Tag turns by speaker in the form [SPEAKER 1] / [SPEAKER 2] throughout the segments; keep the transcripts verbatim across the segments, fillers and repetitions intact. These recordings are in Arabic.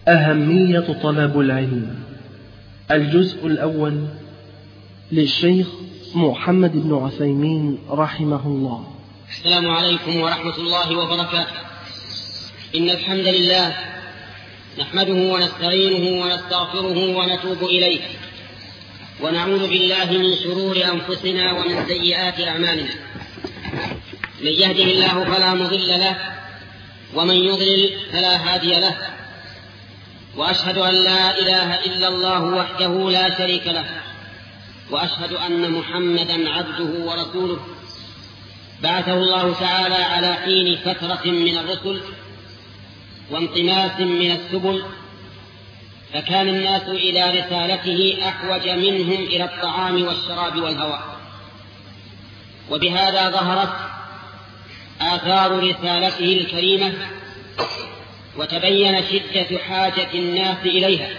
[SPEAKER 1] أهمية طلب العلم. الجزء الأول للشيخ محمد بن عثيمين رحمه الله.
[SPEAKER 2] السلام عليكم ورحمة الله وبركاته. إن الحمد لله نحمده ونستعينه ونستغفره ونتوب إليه، ونعوذ بالله من شرور أنفسنا ومن سيئات أعمالنا. من يهده الله فلا مضل له، ومن يضلل فلا هادي له، وأشهد أن لا إله إلا الله وحده لا شريك له، وأشهد أن محمدا عبده ورسوله بعثه الله تعالى على حين فترة من الرسل وانطماس من السبل، فكان الناس إلى رسالته أحوج منهم إلى الطعام والشراب والهواء، وبهذا ظهرت آثار رسالته الكريمة، وتبين شدة حاجة الناس إليها،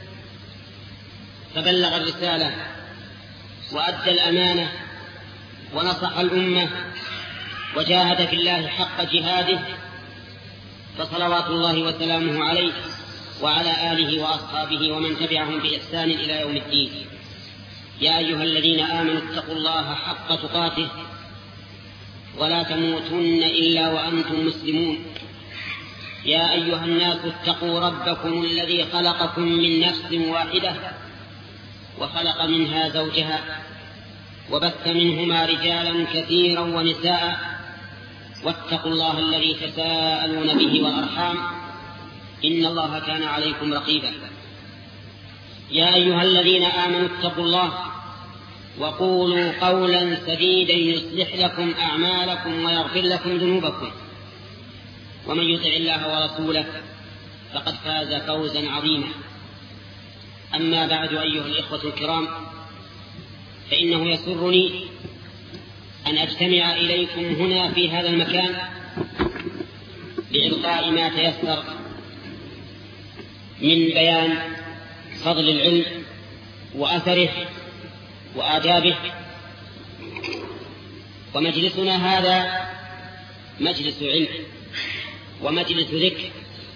[SPEAKER 2] فبلغ الرسالة وأدى الأمانة ونصح الأمة وجاهد في الله حق جهاده، فصلوات الله وسلامه عليه وعلى آله وأصحابه ومن تبعهم بإحسان إلى يوم الدين. يا أيها الذين آمنوا اتقوا الله حق تقاته ولا تموتن إلا وأنتم مسلمون. يا أيها الناس اتقوا ربكم الذي خلقكم من نفس واحدة وخلق منها زوجها وبث منهما رجالا كثيرا ونساء، واتقوا الله الذي تساءلون به والأرحام إن الله كان عليكم رقيبا. يا أيها الذين آمنوا اتقوا الله وقولوا قولا سديدا يصلح لكم أعمالكم ويغفر لكم ذنوبكم، ومن يطع الله ورسوله فقد فاز فوزا عظيما. أما بعد، أيها الإخوة الكرام، فإنه يسرني أن أجتمع إليكم هنا في هذا المكان لإلقاء ما تيسر من بيان فضل العلم وأثره وآدابه. ومجلسنا هذا مجلس علم ومجلس ذكر،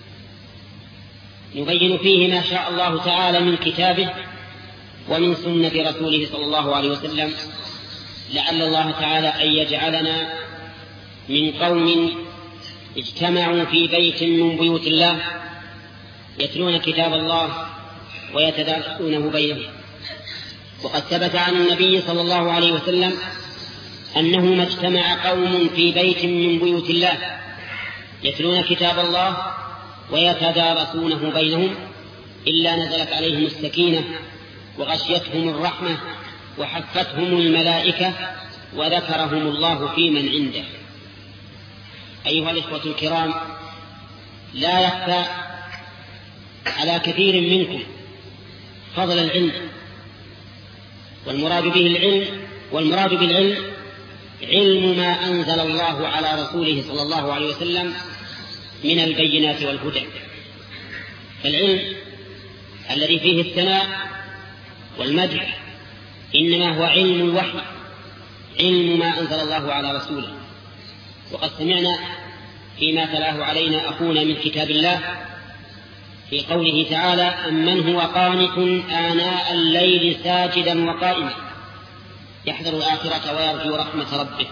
[SPEAKER 2] نبين فيه ما شاء الله تعالى من كتابه ومن سنة رسوله صلى الله عليه وسلم، لعل الله تعالى أن يجعلنا من قوم اجتمعوا في بيت من بيوت الله يتلون كتاب الله ويتدارسونه بينهم. وقد ثبت عن النبي صلى الله عليه وسلم أنه ما اجتمع قوم في بيت من بيوت الله يتلون كتاب الله ويتدارسونه بينهم إلا نزلت عليهم السكينة وغشيتهم الرحمة وحفتهم الملائكة وذكرهم الله في من عنده. أيها الإخوة الكرام، لا يخفى على كثير منكم فضل العلم، والمراد به العلم والمراد بالعلم علم ما أنزل الله على رسوله صلى الله عليه وسلم من البينات والهدى. فالعلم الذي فيه الثناء والمدح إنما هو علم الوحي، علم ما أنزل الله على رسوله. وقد سمعنا فيما تلاه علينا أخونا من كتاب الله في قوله تعالى: أمن هو قانت آناء الليل ساجدا وقائما يحذر الآخرة ويرجو رحمة ربه.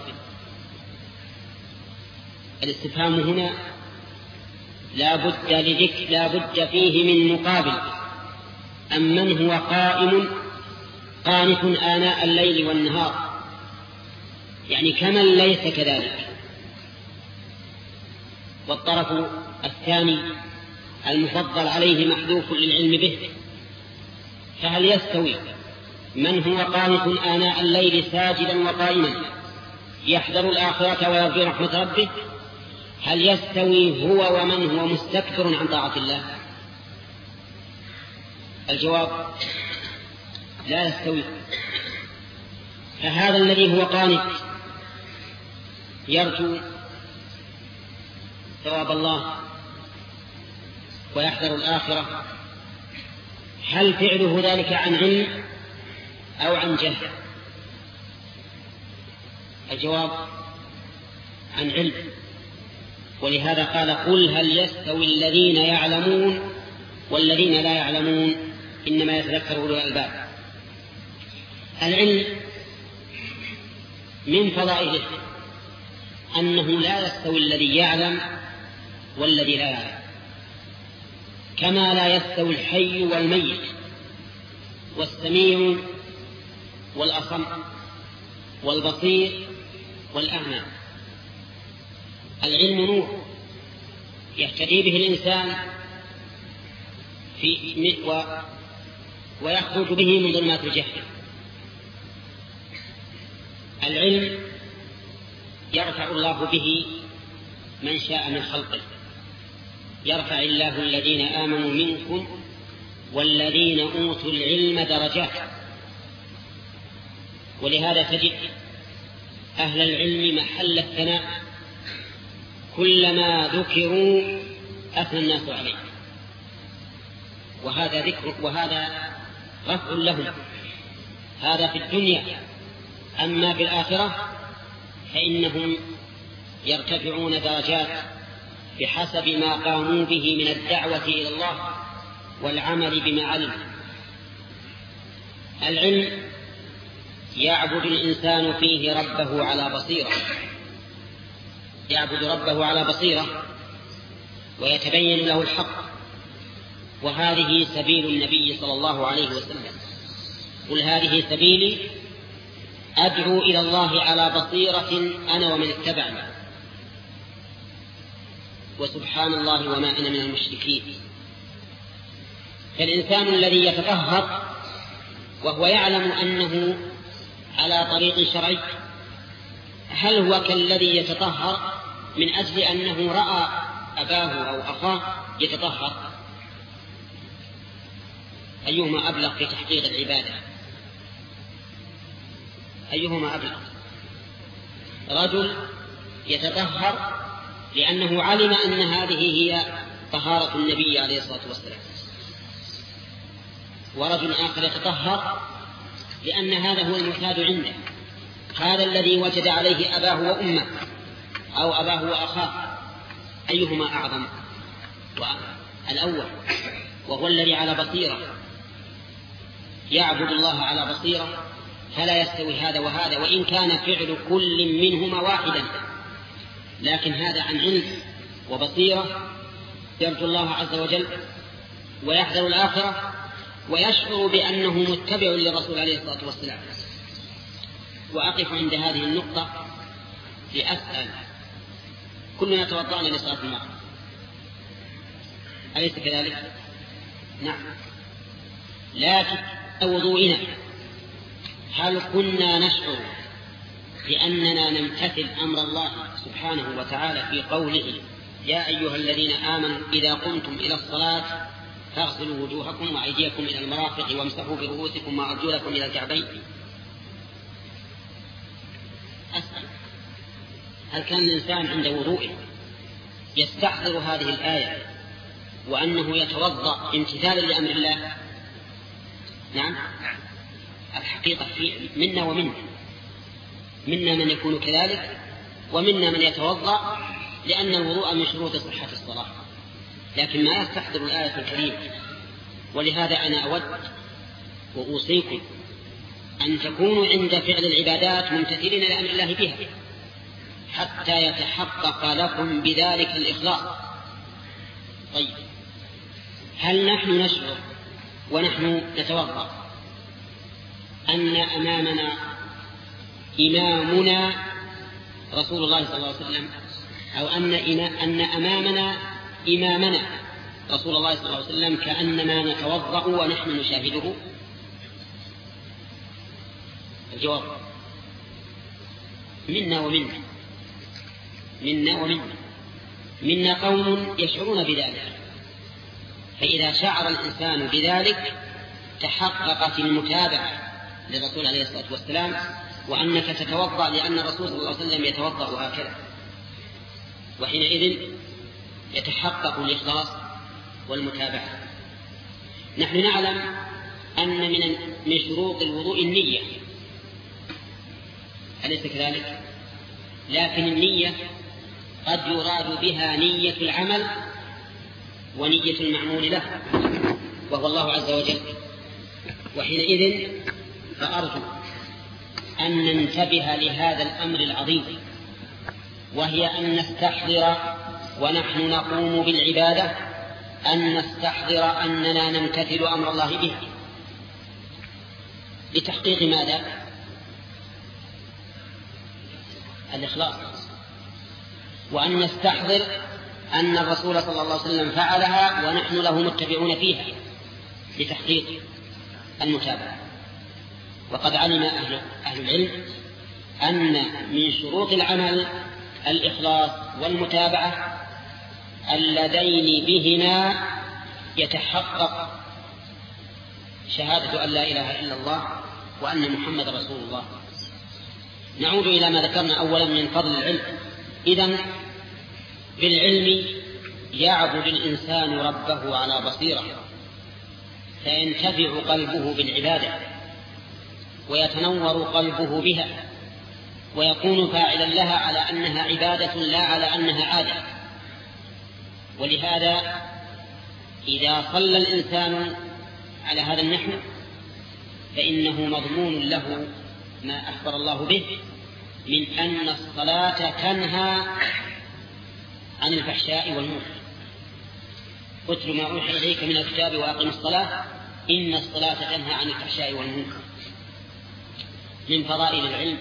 [SPEAKER 2] الاستفهام هنا لا بد لذكر لا بد فيه من مقابل. أمن هو قائم قانت آناء الليل والنهار، يعني كمن ليس كذلك. والطرف الثاني المفضل عليه محذوف للعلم به، فهل يستوي من هو قانت آناء الليل ساجدا وقائما يحذر الآخرة ويرجو رحمة ربه؟ هل يستوي هو ومن هو مستكبر عن طاعة الله؟ الجواب: لا يستوي. فهذا الذي هو قانت يرجو ثواب الله ويحذر الآخرة، هل فعله ذلك عن علم أو عن جهل؟ الجواب: عن علم. ولهذا قال: قل هل يستوي الذين يعلمون والذين لا يعلمون إنما يتذكر أولو الألباب. العلم من فضائله أنه لا يستوي الذي يعلم والذي لا يعلم، كما لا يستوي الحي والميت والسميع والأصم والبصير والأعمى. العلم نور يهتدي به الإنسان في و ويخرج به من ظلمات الجهل. العلم يرفع الله به من شاء من خلقه، يرفع الله الذين آمنوا منكم والذين أوتوا العلم درجات. ولهذا تجد أهل العلم محل الثناء، كلما ذكروا أثنى الناس عليه، وهذا ذكر وهذا رفع لهم، هذا في الدنيا. أما في الآخرة فإنهم يرتفعون درجات بحسب ما قاموا به من الدعوة إلى الله والعمل بما علم. العلم يعبد الإنسان فيه ربه على بصيرة، يعبد ربه على بصيرة ويتبين له الحق، وهذه سبيل النبي صلى الله عليه وسلم. قل هذه سبيلي أدعو إلى الله على بصيرة أنا ومن اتبعني وسبحان الله وما أنا من المشركين. فالإنسان الذي يتطهر وهو يعلم أنه على طريق شرعي، هل هو كالذي يتطهر من أجل أنه رأى أباه أو أخاه يتطهر؟ أيهما أبلغ في تحقيق العبادة؟ أيهما أبلغ؟ رجل يتطهر لأنه علم أن هذه هي طهارة النبي عليه الصلاة والسلام، ورجل آخر يتطهر لأن هذا هو المعتاد عنده، هذا الذي وجد عليه أباه وأمه أو أباه وأخاه. أيهما أعظم؟ الأول، وهو الذي على بصيرة يعبد الله على بصيرة، فلا يستوي هذا وهذا، وإن كان فعل كل منهما واحدا، لكن هذا عن علم وبصيرة يرجو الله عز وجل ويحذر الآخرة ويشعر بأنه متبع للرسول عليه الصلاة والسلام. وأقف عند هذه النقطة لأسأل: كلنا توضأنا لصلاة المغرب، أليس كذلك؟ نعم. لكن وضوئنا هل كنا نشعر بأننا نمتثل أمر الله سبحانه وتعالى في قوله: يا أيها الذين آمنوا إذا قمتم إلى الصلاة فاغسلوا وجوهكم وأيديكم إلى المرافق وامسحوا برؤوسكم وأرجلكم إلى الكعبين؟ أسأل: هل كان الإنسان عند وضوءه يستحضر هذه الآية وأنه يتوضأ امتثالا لأمر الله؟ نعم. الحقيقة في منا ومنا، منا من يكون كذلك ومنا من يتوضأ لأن الوضوء من شروط صحة الصلاة، لكن ما يستحضر الآية الكريمة. ولهذا أنا أود وأوصيكم أن تكونوا عند فعل العبادات ممتثلين لأمر الله بها حتى يتحقق لكم بذلك الإخلاص. طيب، هل نحن نشعر ونحن نتوضأ أن أمامنا إمامنا رسول الله صلى الله عليه وسلم، أو أن أن أمامنا إمامنا رسول الله صلى الله عليه وسلم كأننا نتوضأ ونحن نشاهده؟ الجواب: منا ومنا، منا ومنا. منا قوم يشعرون بذلك، فإذا شعر الإنسان بذلك تحققت المتابعة للرسول عليه الصلاة والسلام، وأنك تتوضأ لأن الرسول صلى الله عليه وسلم يتوضأ هكذا، وحينئذ يتحقق الإخلاص والمتابعة. نحن نعلم أن من من شروط الوضوء النية، أليس كذلك؟ لكن النية قد يراد بها نية العمل ونية المعمول له وهو الله عز وجل. وحينئذ فأرجو أن ننتبه لهذا الأمر العظيم، وهي أن نستحضر ونحن نقوم بالعبادة أن نستحضر أننا نمتثل أمر الله به لتحقيق ماذا؟ الإخلاص. وأن نستحضر أن الرسول صلى الله عليه وسلم فعلها ونحن له متبعون فيها لتحقيق المتابعة. وقد علم أهل, أهل العلم أن من شروط العمل الإخلاص والمتابعة اللذين بهما يتحقق شهادة أن لا إله إلا الله وأن محمد رسول الله. نعود إلى ما ذكرنا أولا من فضل العلم. إذن بالعلم يعبد الإنسان ربه على بصيرة، فينتفع قلبه بالعبادة ويتنور قلبه بها ويكون فاعلا لها على أنها عبادة لا على أنها عادة. ولهذا إذا صلى الإنسان على هذا النحو فإنه مضمون له ما أخبر الله به من أن الصلاة تنهى عن الفحشاء والمنكر. اتل ما أوحي إليك من الكتاب وأقم الصلاة إن الصلاة تنهى عن الفحشاء والمنكر. من فضائل العلم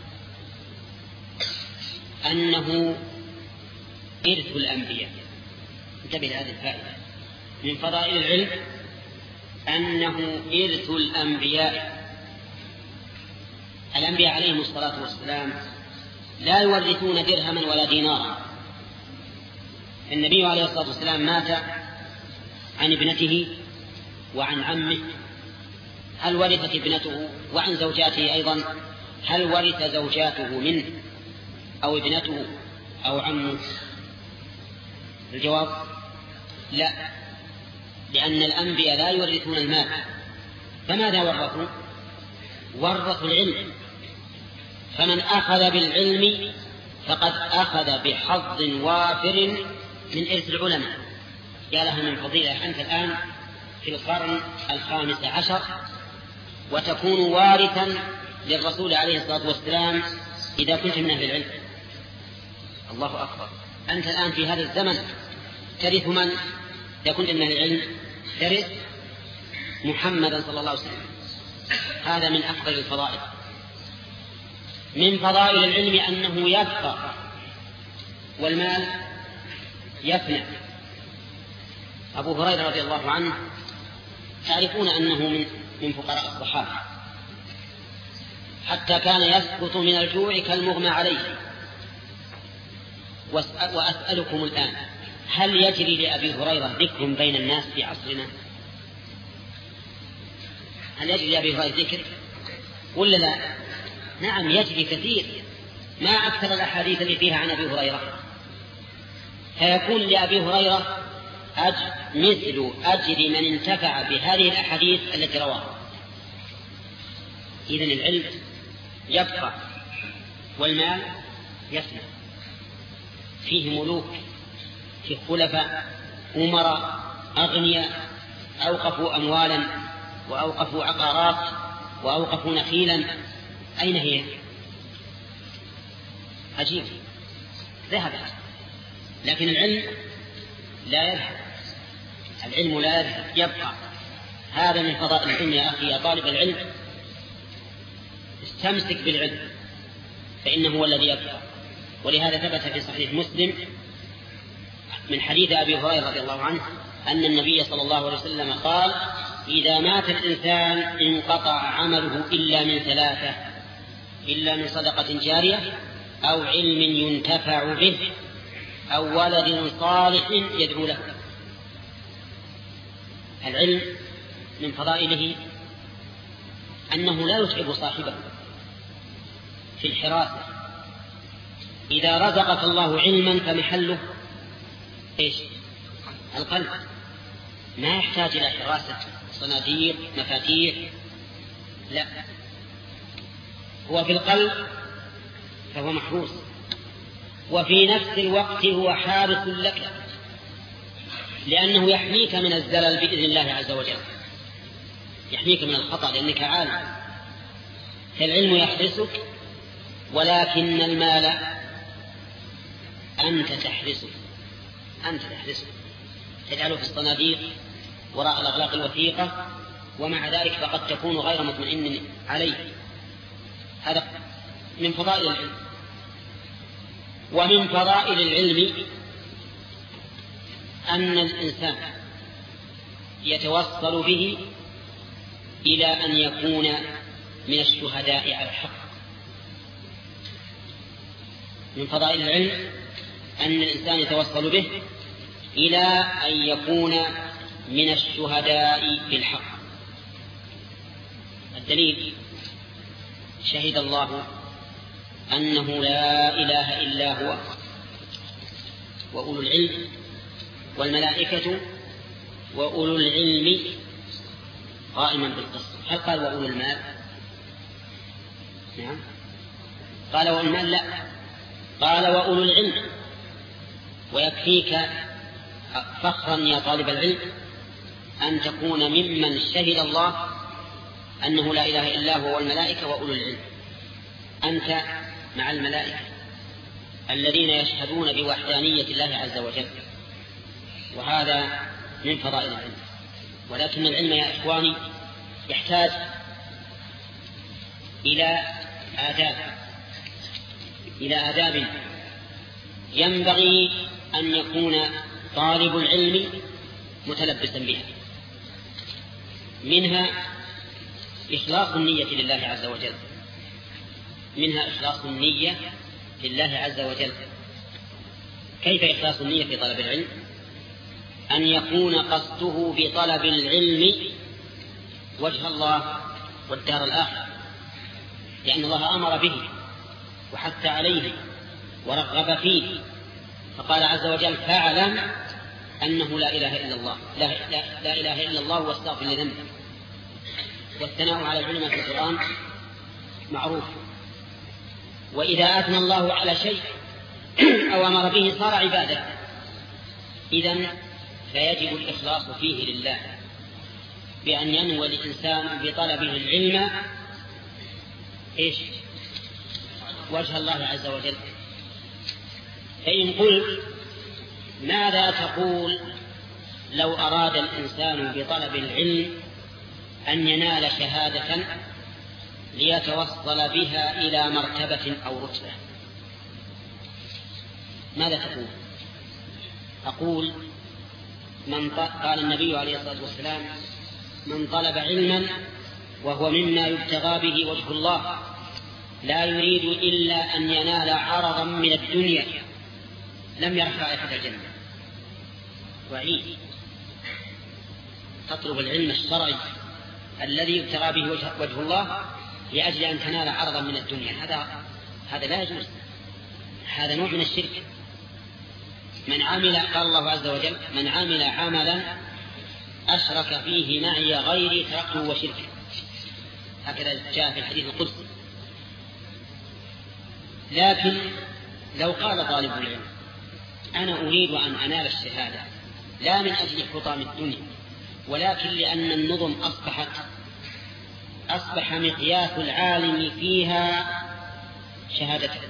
[SPEAKER 2] أنه إرث الأنبياء. انتبه لهذه الفائدة. من فضائل العلم أنه إرث الأنبياء. الأنبياء عليهم الصلاة والسلام لا يورثون درهما ولا دينارا. النبي عليه الصلاة والسلام مات عن ابنته وعن عمه، هل ورثت ابنته؟ وعن زوجاته أيضا، هل ورث زوجاته منه أو ابنته أو عمه؟ الجواب لا، لأن الأنبياء لا يورثون المال. فماذا ورثوا؟ ورثوا العلم. فمن أخذ بالعلم فقد أخذ بحظ وافر من إرث العلماء. يا لها من فضيلة أنت الآن في القرن الخامس عشر وتكون وارثا للرسول عليه الصلاة والسلام إذا كنت من أهل العلم. الله أكبر. أنت الآن في هذا الزمن ترث من؟ إذا كنت من أهل العلم ترث محمدا صلى الله عليه وسلم. هذا من أفضل الفضائل. من فضائل العلم أنه يبقى والمال يفنى. أبو هريرة رضي الله عنه تعرفون أنه من من فقراء الصحابة، حتى كان يسقط من الجوع كالمغمى عليه. وأسألكم الآن، هل يجري لأبي هريرة ذكر بين الناس في عصرنا؟ هل يجري لأبي هريرة ذكر ولا لا؟ نعم يجري كثير. ما أكثر الأحاديث اللي فيها عن أبي هريرة. فيكون لأبي هريرة أجر مثل أجر من انتفع بهذه الأحاديث التي رواها. إذن العلم يبقى والمال يفنى. فيه ملوك، فيه خلفاء، أمراء، أغنياء أوقفوا أموالا وأوقفوا عقارات وأوقفوا نخيلا. أين هي؟ عجيب، ذهبت. لكن العلم لا يذهب. العلم لا يذهب، يبقى. هذا من فضائل العلم يا أخي يا طالب العلم. استمسك بالعلم فإنه هو الذي يبقى. ولهذا ثبت في صحيح مسلم من حديث أبي هريرة رضي الله عنه أن النبي صلى الله عليه وسلم قال: إذا مات الإنسان انقطع عمله إلا من ثلاثة: إلا من صدقة جارية أو علم ينتفع به أو ولد صالح يدعو له. العلم من فضائله أنه لا يتعب صاحبه في الحراسة. إذا رزقك الله علما فمحله إيش؟ القلب. ما يحتاج إلى حراسة صناديق مفاتيح، لا، هو في القلب فهو محروس، وفي نفس الوقت هو حارس لك. لأنه يحميك من الزلل بإذن الله عز وجل، يحميك من الخطأ لأنك عالم. فالعلم يحرسك، ولكن المال أنت تحرسه، أنت تحرسه تجعله في الصناديق وراء الأغلاق الوثيقة، ومع ذلك فقد تكون غير مطمئن عليه. هذا من فضائل العلم. ومن فضائل العلم أن الإنسان يتوصل به إلى أن يكون من الشهداء على الحق. من فضائل العلم أن الإنسان يتوصل به إلى أن يكون من الشهداء بالحق. الدليل: شهد الله أنه لا إله إلا هو وأولو العلم والملائكة وأولو العلم قائما بالقسط. هل قال وأولو المال؟ نعم. قال وأولو المال؟ لا، قال وأولو العلم. ويكفيك فخرا يا طالب العلم أن تكون ممن شهد الله أنه لا إله إلا هو والملائكة وأولو العلم. أنت مع الملائكة الذين يشهدون بوحدانية الله عز وجل، وهذا من فضائل العلم. ولكن العلم يا إخواني يحتاج إلى آداب، إلى آداب ينبغي أن يكون طالب العلم متلبسا بها. منها إخلاص النية لله عز وجل، منها إخلاص النية لله عز وجل. كيف إخلاص النية في طلب العلم؟ أن يكون قصده بطلب العلم وجه الله والدار الآخرة، لأن الله أمر به وحث عليه ورغب فيه، فقال عز وجل: فاعلم أنه لا إله إلا الله، لا, لا, لا إله إلا الله واستغفر لذنبك. والثناء على العلماء في القرآن معروف. وإذا أثنى الله على شيء أو أمر به صار عبادة. إذن فيجب الإخلاص فيه لله، بأن ينوي الإنسان بطلبه العلم إيش؟ وجه الله عز وجل. فإن قلت ماذا تقول لو أراد الإنسان بطلب العلم أن ينال شهادة ليتوصل بها إلى مرتبة أو رتبة؟ ماذا تقول؟ أقول من قال النبي عليه الصلاة والسلام: من طلب علما وهو مما يبتغى به وجه الله لا يريد إلا أن ينال عرضا من الدنيا لم يرح رائحة الجنة. وعيد تطلب العلم الشرعي الذي يبتغى به وجه الله لأجل أن تنال عرضا من الدنيا، هذا هذا لا يجوز، هذا نوع من الشرك. من عمل، قال الله عز وجل: من عمل عملا أشرك فيه معي غيري تركته وشركه. هكذا جاء في الحديث القدسي. لكن لو قال طالب العلم: أنا أريد أن أنال الشهادة لا من أجل حطام الدنيا، ولكن لأن النظم أصبحت أصبح مقياس العالم فيها شهادته.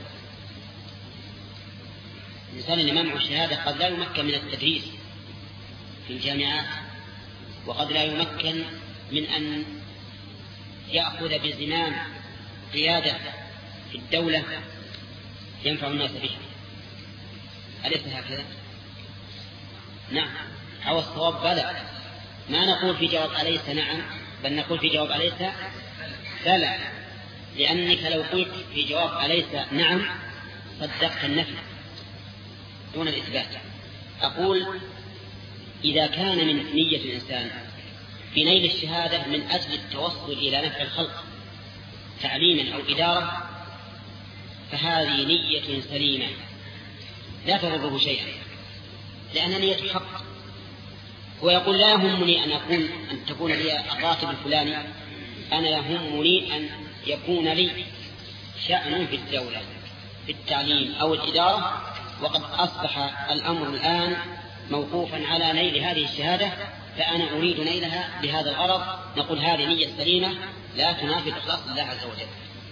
[SPEAKER 2] الإنسان اللي منع الشهادة قد لا يمكن من التدريس في الجامعات، وقد لا يمكن من أن يأخذ بزمام قيادة في الدولة ينفع الناس بها. أليس هكذا؟ نعم. أو الصواب بلى. ما نقول في جواب أليس نعم، بل نقول في جواب أليس بلى، لأنك لو قلت في جواب أليس نعم صدقت النفي دون الإثبات. أقول إذا كان من نية الإنسان في نيل الشهادة من أجل التوصل إلى نفع الخلق تعليما أو إدارة، فهذه نية سليمة لا تضره شيئا، لأن نية حق. ويقول: لا يهمني أن أكون أن تكون لي الراتب الفلاني، أنا يهمني أن يكون لي شأن في الدولة في التعليم أو الإدارة. وقد أصبح الأمر الآن موقوفا على نيل هذه الشهادة فأنا أريد نيلها بهذا الغرض، نقول هذه نية سليمة لا تنافي إخلاص الله عز وجل.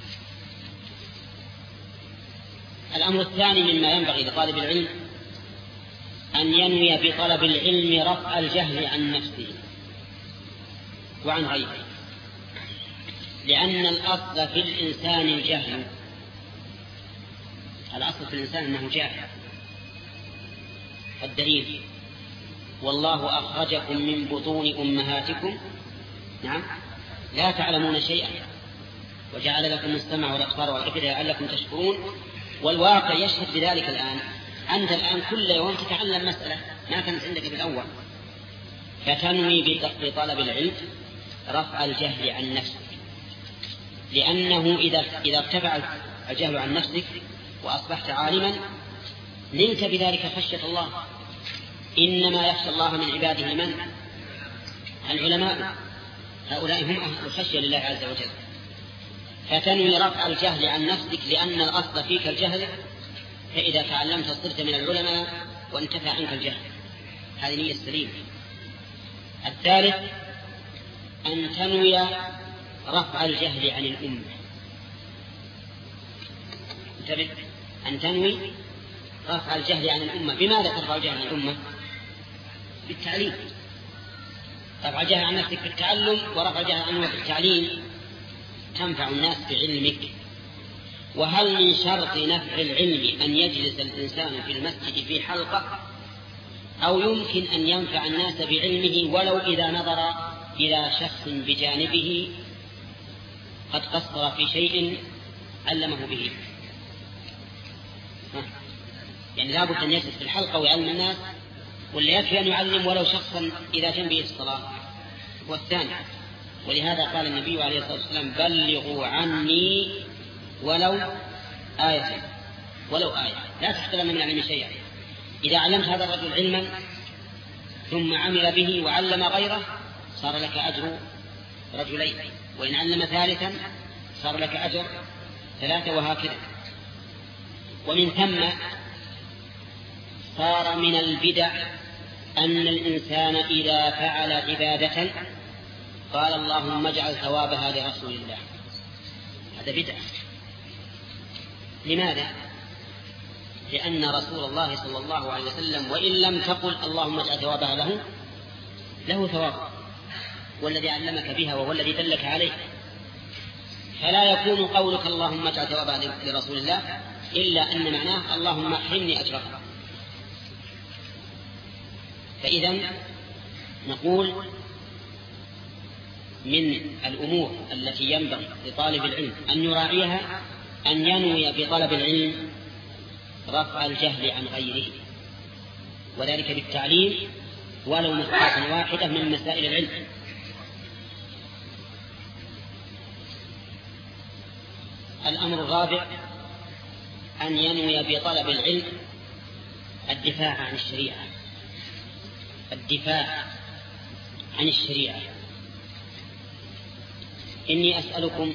[SPEAKER 2] الأمر الثاني مما ينبغي لطالب العلم أن ينوي بطلب العلم رفع الجهل عن نفسه وعن غيره، لأن الأصل في الإنسان الجهل، الأصل في الإنسان أنه جاهل. الدليل: والله أخرجكم من بطون أمهاتكم نعم لا تعلمون شيئا وجعل لكم السمع والأبصار والأفئدة لعلكم تشكرون. والواقع يشهد بذلك الآن. أنت الآن كل يوم تتعلم مسألة ما كانت عندك بالأول، فتنوي بطلب العلم رفع الجهل عن نفسك، لأنه إذا إذا ارتفع الجهل عن نفسك وأصبحت عالما نلت بذلك خشية الله. إنما يخشى الله من عباده من؟ العلماء، هؤلاء هم أهل الخشية لله عز وجل. فتنوي رفع الجهل عن نفسك لأن الأصل فيك الجهل، فإذا تعلمت صرت من العلماء وانتفى عنك الجهل. هذه نية سليمة. الثالث أن تنوي رفع الجهل عن الأمة. انتبه، أن تنوي رفع الجهل عن الأمة. بماذا ترفع الجهل عن الأمة؟ بالتعليم. رفع الجهل عن نفسك بالتعلم، ورفع الجهل عن الأمة بالتعليم. تنفع الناس بعلمك. وهل من شرط نفع العلم أن يجلس الإنسان في المسجد في حلقة، أو يمكن أن ينفع الناس بعلمه ولو إذا نظر إلى شخص بجانبه قد قصر في شيء علمه به؟ يعني لابد أن يجلس في الحلقة ويعلم الناس، ولا يكفي أن يعلم ولو شخصا إذا جنبه الصلاة؟ والثاني، ولهذا قال النبي عليه الصلاة والسلام: بلغوا عني ولو آية، ولو آية. لا تحترم من العلم شيئا. إذا علمت هذا الرجل علما ثم عمل به وعلم غيره صار لك أجر رجلين، وإن علم ثالثا صار لك أجر ثلاثة، وهكذا. ومن ثم صار من البدع أن الإنسان إذا فعل عبادة قال اللهم اجعل ثوابها لرسول الله. هذا بدع. لماذا؟ لأن رسول الله صلى الله عليه وسلم وإن لم تقل اللهم اجعل ثوابها له، له ثواب، والذي علمك بها وهو الذي دلك عليه. فلا يكون قولك اللهم اجعل ثوابها لرسول الله إلا أن معناه اللهم احرمني أجرها. فإذا نقول من الأمور التي ينبغي لطالب العلم أن يراعيها أن ينوي بطلب العلم رفع الجهل عن غيره، وذلك بالتعليم ولو مسألة واحدة من مسائل العلم. الأمر الرابع أن ينوي بطلب العلم الدفاع عن الشريعة، الدفاع عن الشريعة. إني أسألكم: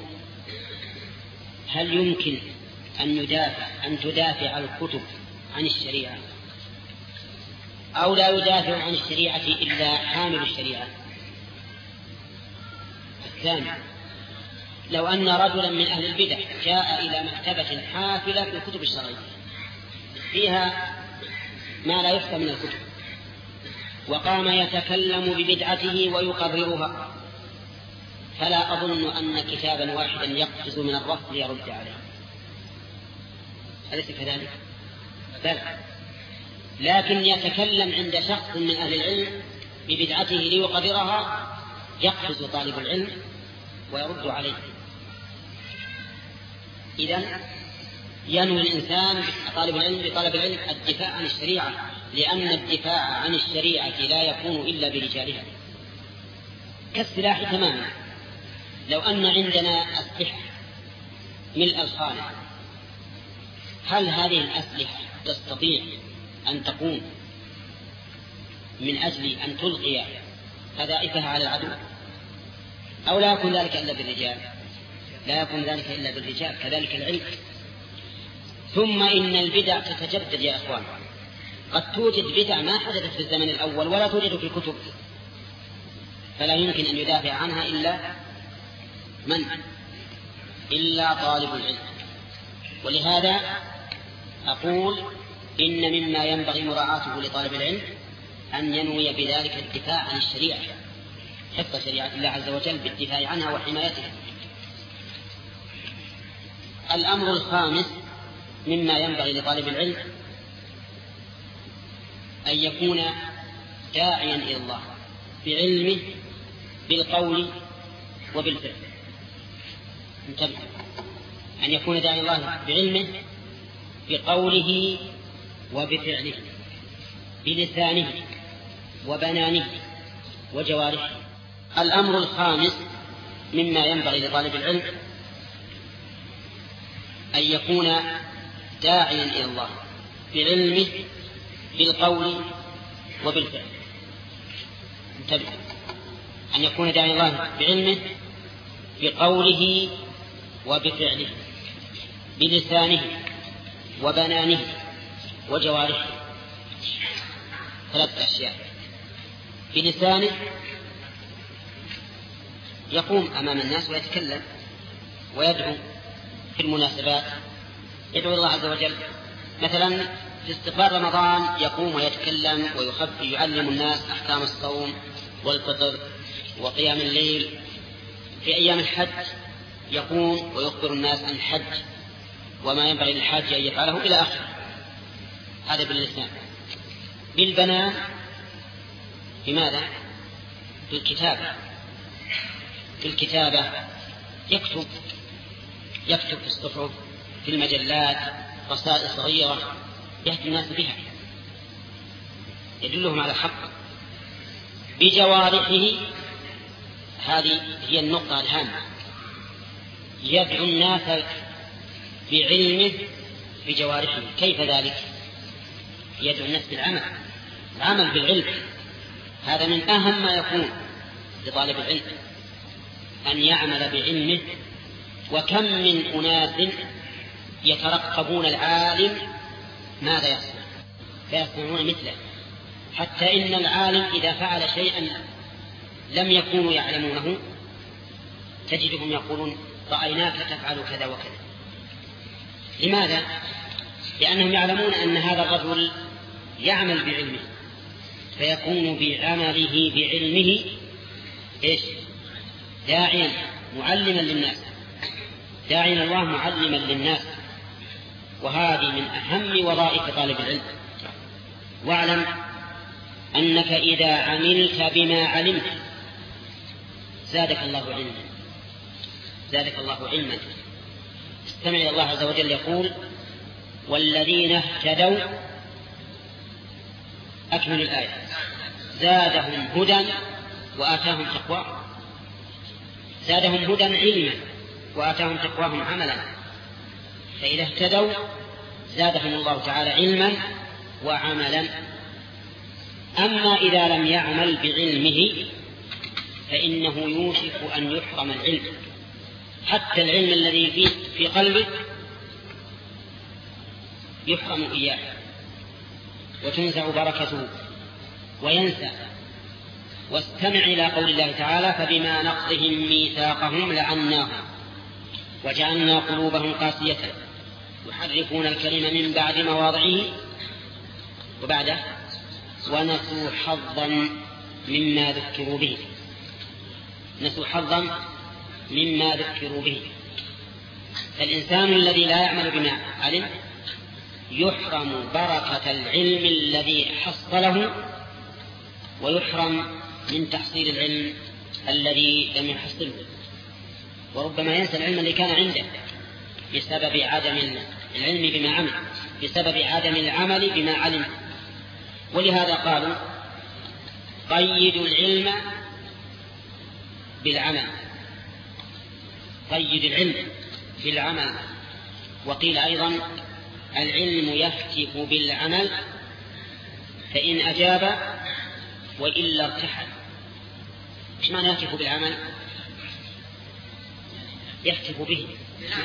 [SPEAKER 2] هل يمكن أن يدافع أن تدافع الكتب عن الشريعة، أو لا يدافع عن الشريعة إلا حامل الشريعة؟ الثاني: لو أن رجلا من أهل البدع جاء إلى مكتبة حافلة في الكتب الشرعية فيها ما لا يفهم من الكتب، وقام يتكلم ببدعته ويقررها، فلا أظن أن كتابا واحدا يقفز من الرف ليرد عليه. أليس كذلك؟ بل لكن يتكلم عند شخص من أهل العلم ببدعته ليقررها، يقفز طالب العلم ويرد عليه. إذن ينوي الإنسان طالب العلم بطلب العلم الدفاع عن الشريعة، لأن الدفاع عن الشريعة لا يكون إلا برجالها، كالسلاح تماما. لو أن عندنا أسلحة ملء الخانة، هل هذه الأسلحة تستطيع أن تقوم من أجل أن تلقي قذائفها على العدو، أو لا يكون ذلك إلا بالرجال؟ لا يكون ذلك إلا بالرجال. كذلك العلم. ثم إن البدع تتجدد يا أخوان. قد توجد بدع ما حدثت في الزمن الأول ولا توجد في الكتب، فلا يمكن أن يدافع عنها إلا من؟ إلا طالب العلم. ولهذا أقول إن مما ينبغي مراعاته لطالب العلم أن ينوي بذلك الدفاع عن الشريعة، حفظ شريعة الله عز وجل بالدفاع عنها وحمايتها. الأمر الخامس مما ينبغي لطالب العلم أن يكون داعيا إلى الله بعلمه بالقول وبالفعل. انتبه، أن يكون داعيا إلى الله بعلمه بقوله وبفعله، بلسانه وبنانه وجوارحه. الأمر الخامس مما ينبغي لطالب العلم أن يكون داعيا إلى الله بعلمه بالقول وبالفعل. انتبه، أن يكون داعيا إلى الله بعلمه بقوله وبفعله، بلسانه وبنانه وجوارحه. ثلاث أشياء. بلسانه يقوم أمام الناس ويتكلم ويدعو في المناسبات، يدعو الله عز وجل. مثلا في استقبال رمضان يقوم ويتكلم ويخبر يعلم الناس أحكام الصوم والفطر وقيام الليل. في أيام الحج يقوم ويخبر الناس عن الحج وما ينبغي للحاج أن يفعله إلى آخره. هذا باللسان. بالبنان بماذا؟ بالكتابة. بالكتابة يكتب يكتب في الصحف، في المجلات، رسائل صغيرة يهدي الناس بها، يدلهم على الحق. بجوارحه، هذه هي النقطة الهامة، يدعو الناس بعلمه بجوارحه. كيف ذلك؟ يدعو الناس بالعمل، العمل بالعلم. هذا من أهم ما يكون لطالب العلم، أن يعمل بعلمه. وكم من أناس يترقبون العالم ماذا يصنع فيصنعون مثله، حتى إن العالم إذا فعل شيئا لم يكونوا يعلمونه تجدهم يقولون رأيناك تفعل كذا وكذا. لماذا؟ لأنهم يعلمون أن هذا الرجل يعمل بعلمه، فيكون بعمله بعلمه إيش؟ داعيا معلما للناس، داعيا الله معلما للناس. وهذه من أهم وظائف طالب العلم. واعلم أنك إذا عملت بما علمت زادك الله علما، زادك الله علما. استمع إلى الله عز وجل يقول: والذين اهتدوا، أكمل الآية، زادهم هدى وآتاهم تقوى. زادهم هدى علما وآتاهم تقواهم عملا. فإذا اهتدوا زادهم الله تعالى علما وعملا. أما إذا لم يعمل بعلمه فإنه يوشك أن يحرم العلم. حتى العلم الذي فيه في قلبه يحرم إياه وتنزع بركته وينسى. واستمع إلى قول الله تعالى: فبما نقضهم ميثاقهم لعناهم وجعلنا قلوبهم قاسية يحرفون الكلم من بعد مواضعه وبعده ونسوا حظا مما ذكروا به. نسوا حظا مما ذكروا به. فالإنسان الذي لا يعمل بما علم يحرم بركة العلم الذي حصله، ويحرم من تحصيل العلم الذي لم يحصله. وربما ينسى العلم الذي كان عنده بسبب عدم العلم بما عمل، بسبب عدم العمل بما علم. ولهذا قالوا: قيدوا العلم بالعمل، قيد العلم بالعمل. وقيل أيضا: العلم يهتف بالعمل، فإن أجاب وإلا ارتحل. إيش معنى يهتف بالعمل؟ يهتف به،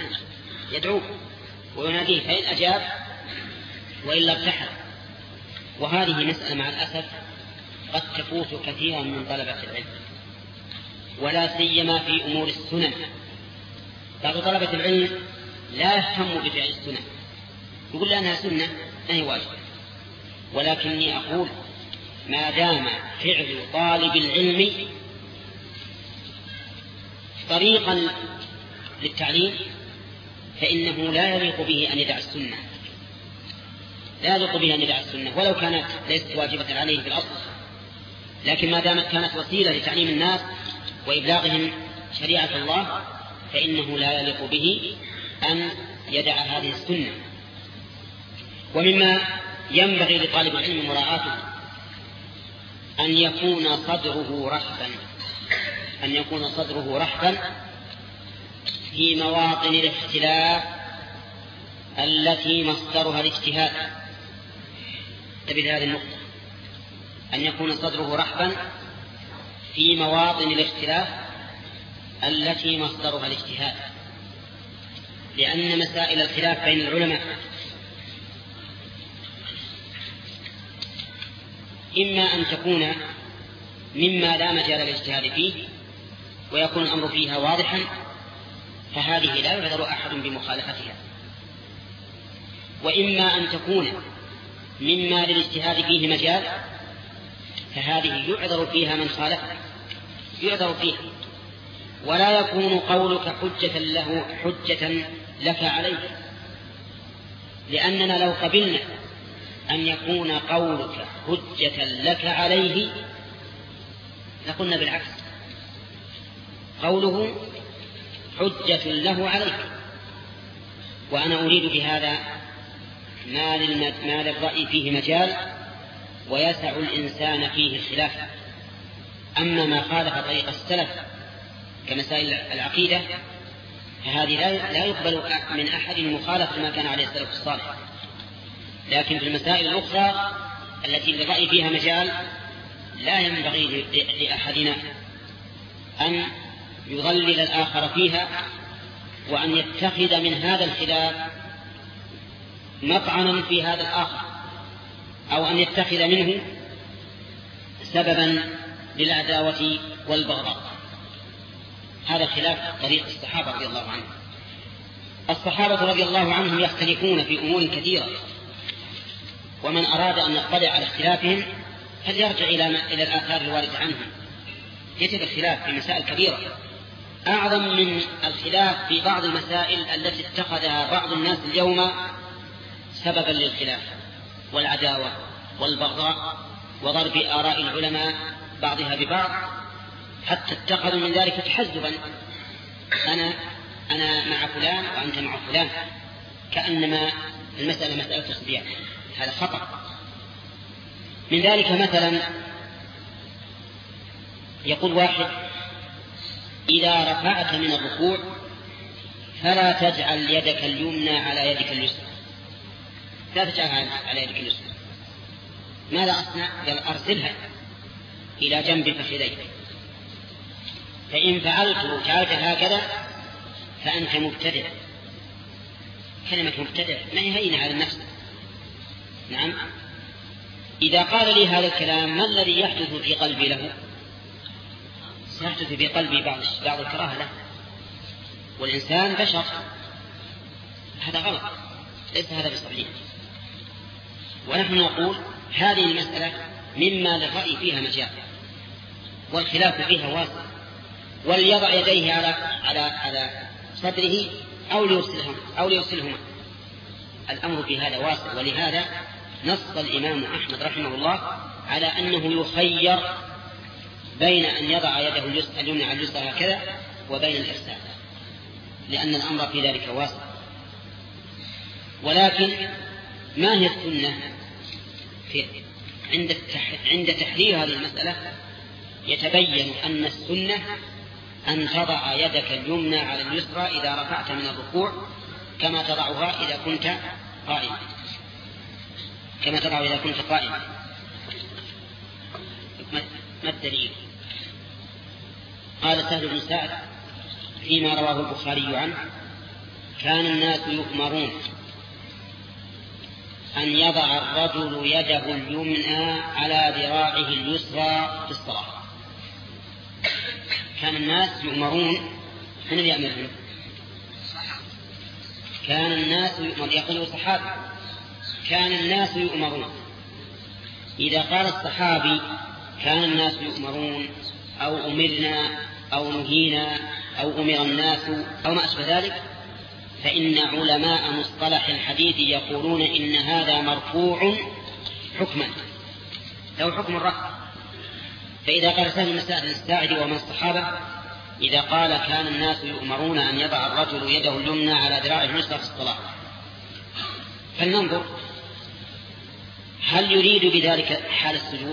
[SPEAKER 2] يدعوه ويناديه، فإن أجاب وإلا ارتحل. وهذه مسألة مع الأسف قد تفوت كثيرا من طلبة العلم، ولا سيما في أمور السنن. بعض طلبة العلم لا يهتم بفعل السنن، يقول لأنها سنة ما هي واجبة. ولكني أقول ما دام فعل طالب العلم طريقا للتعليم فإنه لا يليق به أن يدع السنة، لا يليق به أن يدع السنة ولو كانت ليست واجبة عليه في الأصل، لكن ما دامت كانت وسيلة لتعليم الناس وإبلاغهم شريعة الله فإنه لا يليق به أن يدع هذه السنة. ومما ينبغي لطالب العلم مراعاته أن يكون صدره رحبا أن يكون صدره رحبا في مواطن الاختلاف التي مصدرها الاجتهاد. تبي هذه النقطة، أن يكون صدره رحبا في مواطن الاختلاف التي مصدرها الاجتهاد، لأن مسائل الخلاف بين العلماء إما أن تكون مما لا مجال للاجتهاد فيه ويكون الأمر فيها واضحا فهذه لا يعذر أحد بمخالفتها، وإما أن تكون مما للاجتهاد فيه مجال فهذه يعذر فيها من خالف يعذر فيها، ولا يكون قولك حجة له حجة لك عليه، لأننا لو قبلنا أن يكون قولك حجة لك عليه لقلنا بالعكس، قوله حجة له عليك. وأنا أريد بهذا ما للرأي فيه مجال ويسع الإنسان فيه الخلاف. أما ما خالف طريق السلف كمسائل العقيدة فهذه لا يقبل من أحد مخالفة ما كان عليه السلف الصالح، لكن في المسائل الأخرى التي للرأي فيها مجال لا ينبغي لأحدنا أن يضلل الآخر فيها وأن يتخذ من هذا الخلاف مطعنا في هذا الآخر، أو أن يتخذ منه سببا للعداوة والبغضاء. هذا خلاف طريق الصحابة رضي الله عنهم. الصحابة رضي الله عنهم يختلفون في أمور كثيرة، ومن أراد أن يطلع على اختلافهم فليرجع إلى إلى الآثار الواردة عنهم. يجب الخلاف في مسائل كبيرة أعظم من الخلاف في بعض المسائل التي اتخذها بعض الناس اليوم سببا للخلاف والعداوة والبغضاء وضرب آراء العلماء بعضها ببعض، حتى اتخذوا من ذلك تحزبا، أنا أنا مع فلان وأنت مع فلان، كأنما المسألة مسألة صبيان. هذا خطأ. من ذلك مثلا يقول واحد إذا رفعت من الركوع فلا تجعل يدك اليمنى على يدك اليسرى، لا تجعلها على يدك اليسرى. ماذا أصنع؟ قال أرسلها إلى جنب فخذيك، فإن فعلت وجعلت هكذا فأنت مبتدع. كلمة مبتدع ما هي هينة على النفس. نعم، إذا قال لي هذا الكلام ما الذي يحدث في قلبي له؟ سيحدث في قلبي بعض بعض الكراهة له، والإنسان بشر، هذا غلط، ليس هذا بصحيح. ونحن نقول هذه المسألة مما للرأي فيها مجال والخلاف فيها واسع، وليضع يديه على على على صدره أو ليرسلهما أو ليرسلهما الأمر في هذا واسع. ولهذا نص الإمام أحمد رحمه الله على أنه يخير بين أن يضع يده اليمنى على اليسرى هكذا وبين الإرسال، لأن الأمر في ذلك واسع. ولكن ما هي السنة في عند عند تحرير هذه المسألة؟ يتبين أن السنة أن تضع يدك اليمنى على اليسرى إذا رفعت من الركوع كما تضعها إذا كنت قائما كما تضع إذا كنت قائما. ما الدليل؟ قال سهل بن سعد فيما رواه البخاري عنه: كان الناس يؤمرون أن يضع الرجل يده اليمنى على ذراعه اليسرى في الصلاة. كان الناس يؤمرون، من اللي يأمرهم؟ كان الناس يؤمر، يقول الصحابي كان الناس يؤمرون. إذا قال الصحابي كان الناس يؤمرون أو أمرنا أو نهينا أو أمر الناس أو ما أشبه ذلك، فإن علماء مصطلح الحديث يقولون إن هذا مرفوع حكما، لو حكم الرفع. فإذا قال سهل المسائل الساعدي ومن الصحابة إذا قال كان الناس يؤمرون أن يضع الرجل يده اليمنى على ذراعه اليسرى في الصلاة، فلننظر هل يريد بذلك حال السجود؟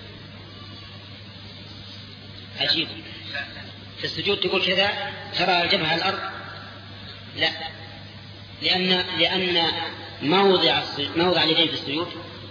[SPEAKER 2] عجيب، في السجود تقول كذا ترى الجبهة على الأرض؟ لا، لأن لأن موضع موضع اليدين في السجود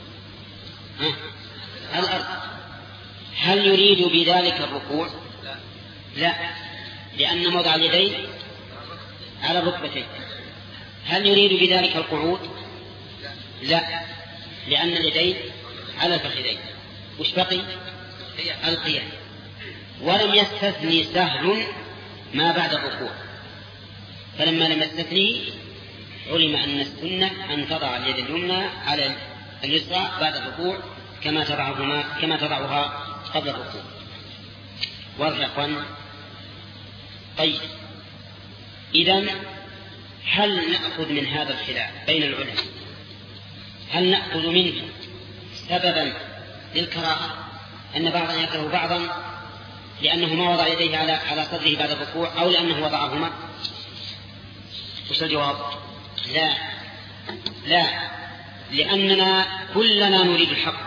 [SPEAKER 2] على الأرض. هل يريد بذلك الركوع؟ لا، لأن موضع اليدين على الركبتين. هل يريد بذلك القعود؟ لا، لأن اليدين على الفخذين. وش بقي؟ القيام. ولم يستثني سهل ما بعد الركوع، فلما لم يستثني علم أن السنة أن تضع اليد اليمنى على اليسرى بعد الركوع كما تضعهما كما تضعها قبل الركوع. واضح يا أخوان؟ طيب، إذن هل نأخذ من هذا الخلاف بين العلماء، هل نأخذ منه سببا للكراهة أن بعضا يكره بعضا لأنه ما وضع يديه على على صدره بعد الركوع، أو لأنه وضعهما؟ وش الجواب؟ لا لا، لأننا كلنا نريد الحق،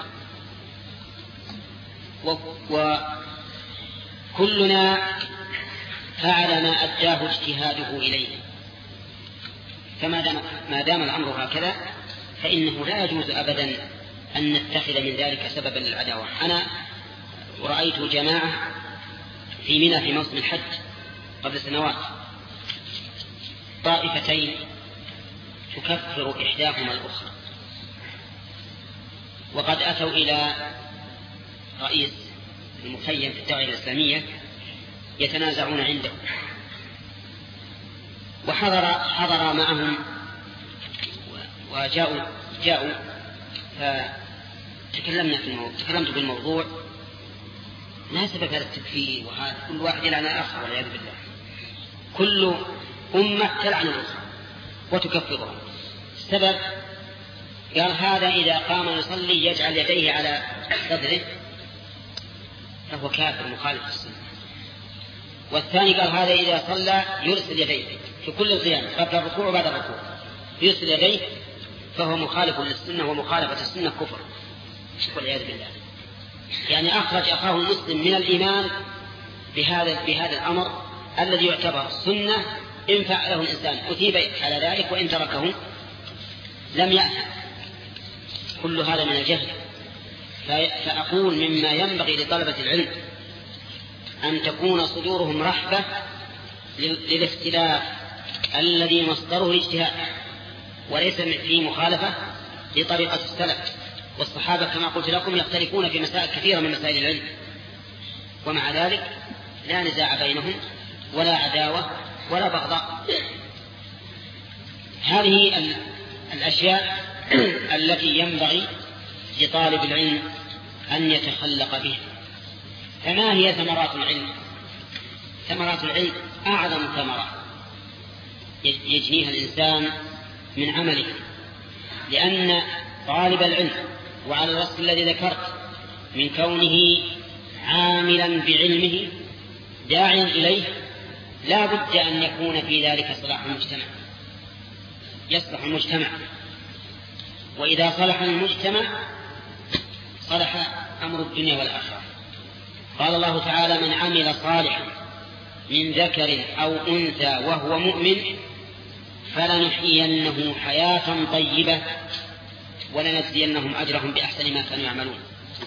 [SPEAKER 2] وكلنا فعل ما أداه اجتهاده إليه. فما دام ما دام الأمر هكذا فإنه لا يجوز أبدا أن نتخذ من ذلك سببا للعداوة. أنا رأيت جماعة في منى في موسم الحج قبل سنوات، طائفتين تكفر إحداهما الأخرى، وقد أتوا إلى رئيس المخيم في الدعوة الإسلامية يتنازعون عنده، وحضر حضر معهم وجاءوا جاءوا فتكلمنا في الموضوع تكلمت بالموضوع ما سبب هذا التكفير، وهذا كل واحد يلعن الآخر والعياذ بالله. كل أمة تلعن الأخرى وتكفرها. السبب قال هذا إذا قام يصلي يجعل يديه على صدره فهو كافر مخالف للسنة. والثاني قال هذا إذا صلى يرسل يديه في كل القيام قبل الركوع وبعد الركوع يرسل يديه فهو مخالف للسنة، ومخالفة السنة كفر والعياذ بالله. يعني أخرج أخاه المسلم من الإيمان بهذا بهذا الأمر الذي يعتبر سنة، إن فعله الإنسان أثيب على ذلك وإن تركه لم يأثم. كل هذا من الجهل. فأقول مما ينبغي لطلبة العلم أن تكون صدورهم رحبة للاختلاف الذي مصدره الاجتهاد، وليس في مخالفة لطريقة السلف والصحابة كما قلت لكم يختلفون في مسائل كثيرة من مسائل العلم، ومع ذلك لا نزاع بينهم ولا عداوة ولا بغضاء. هذه الأشياء التي ينبغي لطالب العلم أن يتخلق بها. فما هي ثمرات العلم؟ ثمرات العلم أعظم ثمرة يجنيها الإنسان من عمله، لأن طالب العلم وعلى الوصف الذي ذكرت من كونه عاملا بعلمه داعيا إليه لا بد أن يكون في ذلك صلاح المجتمع، يصلح المجتمع، وإذا صلح المجتمع صلح أمر الدنيا والآخرة. قال الله تعالى من عمل صالحا من ذكر أو أنثى وهو مؤمن فلنحيينه حياة طيبة ولنجزينهم أجرهم بأحسن ما كانوا يعملون.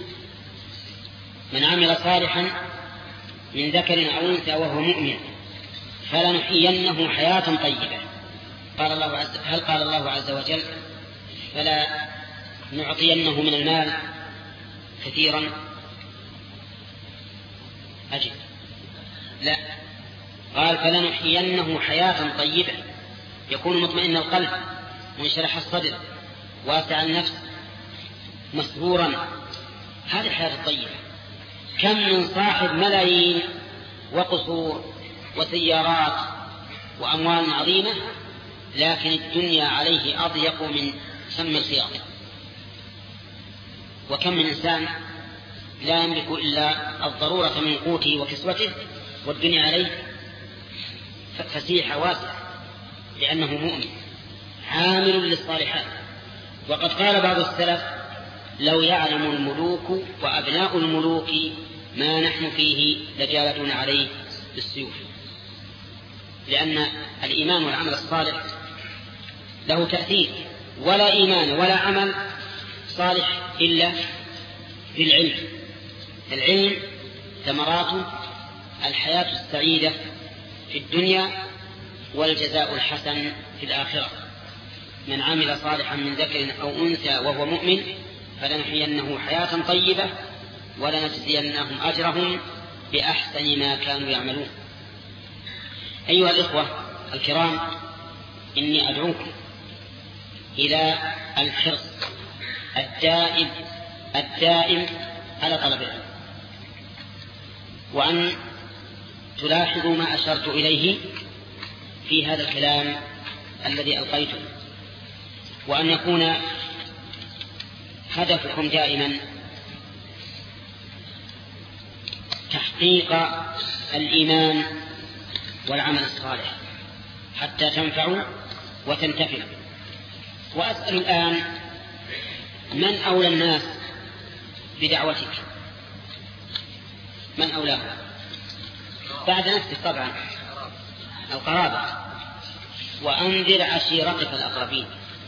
[SPEAKER 2] من عمل صالحا من ذكر أو أنثى وهو مؤمن فلنحيينه حياة طيبة. قال الله عز هل قال الله عز وجل فلا نعطينه من المال كثيرا؟ أجل لا، قال فلنحيينه حياة طيبة يكون مطمئن القلب منشرح الصدر واسع النفس مسرورا. هذه الحياة الطيبة. كم من صاحب ملايين وقصور وسيارات وأموال عظيمة لكن الدنيا عليه أضيق من سم الخياط. وكم من إنسان لا يملك إلا الضرورة من قوته وكسوته والدنيا عليه فسيحة واسعة لأنه مؤمن عامل للصالحات. وقد قال بعض السلف لو يعلم الملوك وأبناء الملوك ما نحن فيه لجالدون عليه بالسيوف. لأن الإيمان والعمل الصالح له تأثير، ولا إيمان ولا عمل صالح إلا بالعلم. العلم ثمرات الحياة السعيدة في الدنيا والجزاء الحسن في الآخرة. من عمل صالحا من ذكر أو أنثى وهو مؤمن فلنحيينه حياة طيبة ولنجزينهم أجرهم بأحسن ما كانوا يعملون. أيها الإخوة الكرام، إني أدعوكم إلى الحرص الدائم الدائم على طلب العلم، وأن تلاحظوا ما أشرت إليه في هذا الكلام الذي ألقيته، وأن يكون هدفكم دائما تحقيق الإيمان والعمل الصالح حتى تنفعوا وتنتفعوا. وأسأل الآن من أولى الناس بدعوتك؟ من أولاها بعد نفسك؟ طبعا القرابة، وأنذر عشيرتك الأقربين.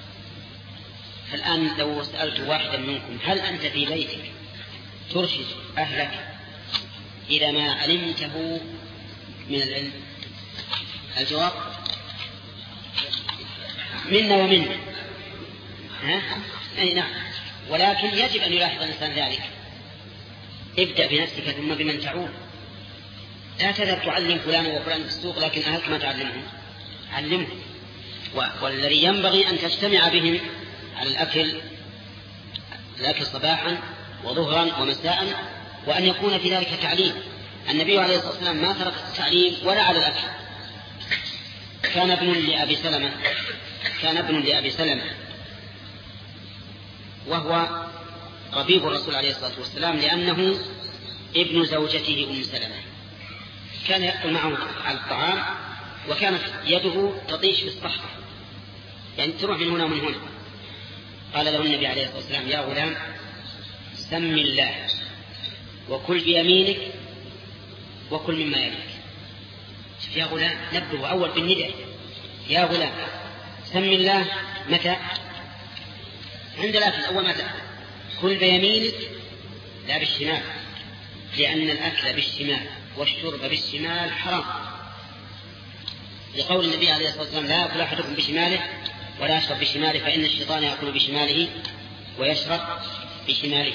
[SPEAKER 2] فالآن لو سألت واحدا منكم هل أنت في بيتك ترشد أهلك إلى ما علمته من العلم؟ الجواب منا ومنا. ها؟ أي نعم، ولكن يجب أن يلاحظ الإنسان ذلك. ابدأ بنفسك ثم بمن تعود. لا تذهب تعلم فلان وفلان في السوق لكن أهلك ما تعلمهم، علمهم. والذي ينبغي أن تجتمع بهم على الأكل الأكل صباحا وظهرا ومساء، وأن يكون في ذلك تعليم. النبي عليه الصلاة والسلام ما ترك التعليم ولا على الأكل. كان ابن لأبي سلمة كان ابن لأبي سلمة وهو ربيب الرسول عليه الصلاة والسلام لأنه ابن زوجته أم سلمة. كان يأكل معه على الطعام وكانت يده تطيش في الصحفة، يعني تروح من هنا ومن هنا. قال له النبي عليه الصلاة والسلام يا غلام سم الله وكل بيمينك وكل مما يليك. يا غلام نبه أول بالنداء، يا غلام سم الله متى؟ عند الأكل أول متى؟ كل بيمينك لا بالشمال، لأن الأكل بالشمال والشرب بالشمال حرام، لقول النبي عليه الصلاة والسلام لا يأكل أحدكم بشماله ولا يشرب بشماله فإن الشيطان يأكل بشماله ويشرب بشماله.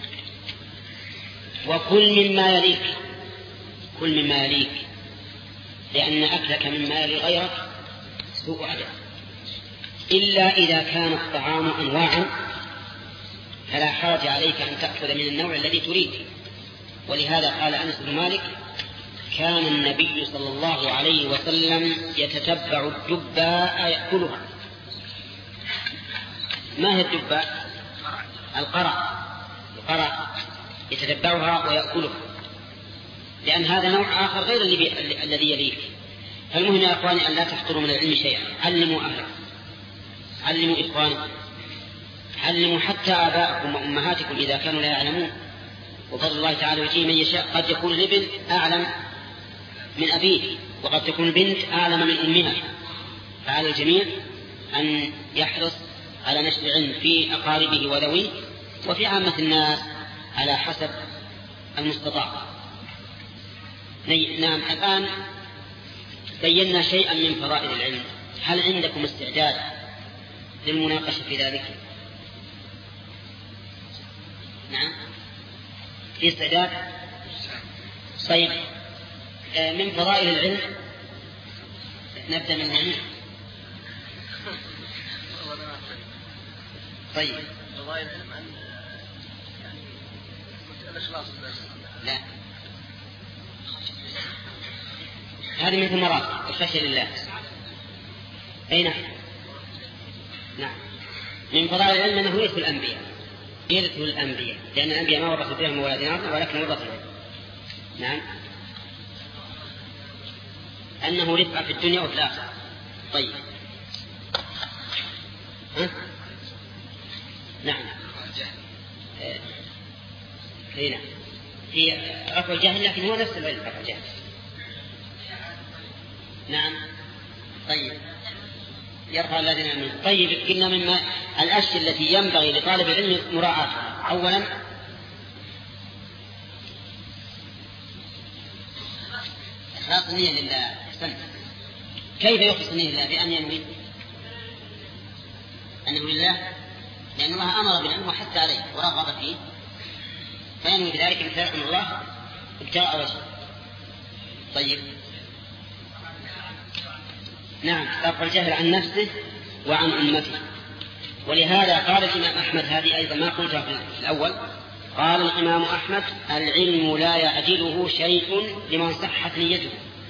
[SPEAKER 2] وكل مما يليك، كل مما يليك، لأن أكلك مما يلي غيرك سوء أدب، إلا إذا كان الطعام أنواعا فلا حرج عليك أن تأكل من النوع الذي تريد. ولهذا قال أنس بن مالك كان النبي صلى الله عليه وسلم يتتبع الدباء يأكلها. ما هي الدباء؟ القرع. القرع يتتبعها ويأكلها، لأن هذا نوع آخر غير الذي يليك. فالمهم يا أخواني أن لا تحقروا من العلم شيئا. علموا أهلكم، علموا إخوانكم، علموا حتى آباءكم وأمهاتكم إذا كانوا لا يعلمون. وفضل الله تعالى يؤتيه من يشاء. قد يكون الابن أعلم من أبيه وقد تكون البنت أعلم من أمها. فعلى الجميع أن يحرص على نشر العلم في أقاربه وذويه وفي عامة الناس على حسب المستطاع. نعم، الآن بينا شيئا من فرائض العلم. هل عندكم استعداد للمناقشة في ذلك؟ نعم في استعداد. طيب من فضائل العلم نبدأ من هنا. طيب
[SPEAKER 1] فضائل العلم أن يعني الإخلاص
[SPEAKER 2] لا هذه من ثمرات الخشية لله. أي نعم نعم من فضائل العلم أنه يرث الأنبياء يرث الأنبياء لأن الأنبياء ما ورثوا بهم ولا دينار ولكن ورثوا. نعم أنه رفع في الدنيا وفي الآخرة. طيب ها؟ نعم هنا في رفع الجهل لكن هو نفس العلم رفع الجهل. نعم طيب يرفع الذين آمنوا. طيب قلنا مما الأشياء التي ينبغي لطالب العلم مراعاتها. أولا إخلاص النية لله. أحسنت. كيف يخلص النية لله؟ بأن ينوي أنه لله لأن الله أمر بالعلم وحث عليه ورغب فيه فينوي بذلك امتثالا من الله ابتغاء وجهه. طيب نعم رفع الجهل عن نفسه وعن أمته. ولهذا قال الإمام أحمد هذه أيضا ما قلتها في الأول. قال الإمام أحمد العلم لا يعجله شيء لمن صحت نيته.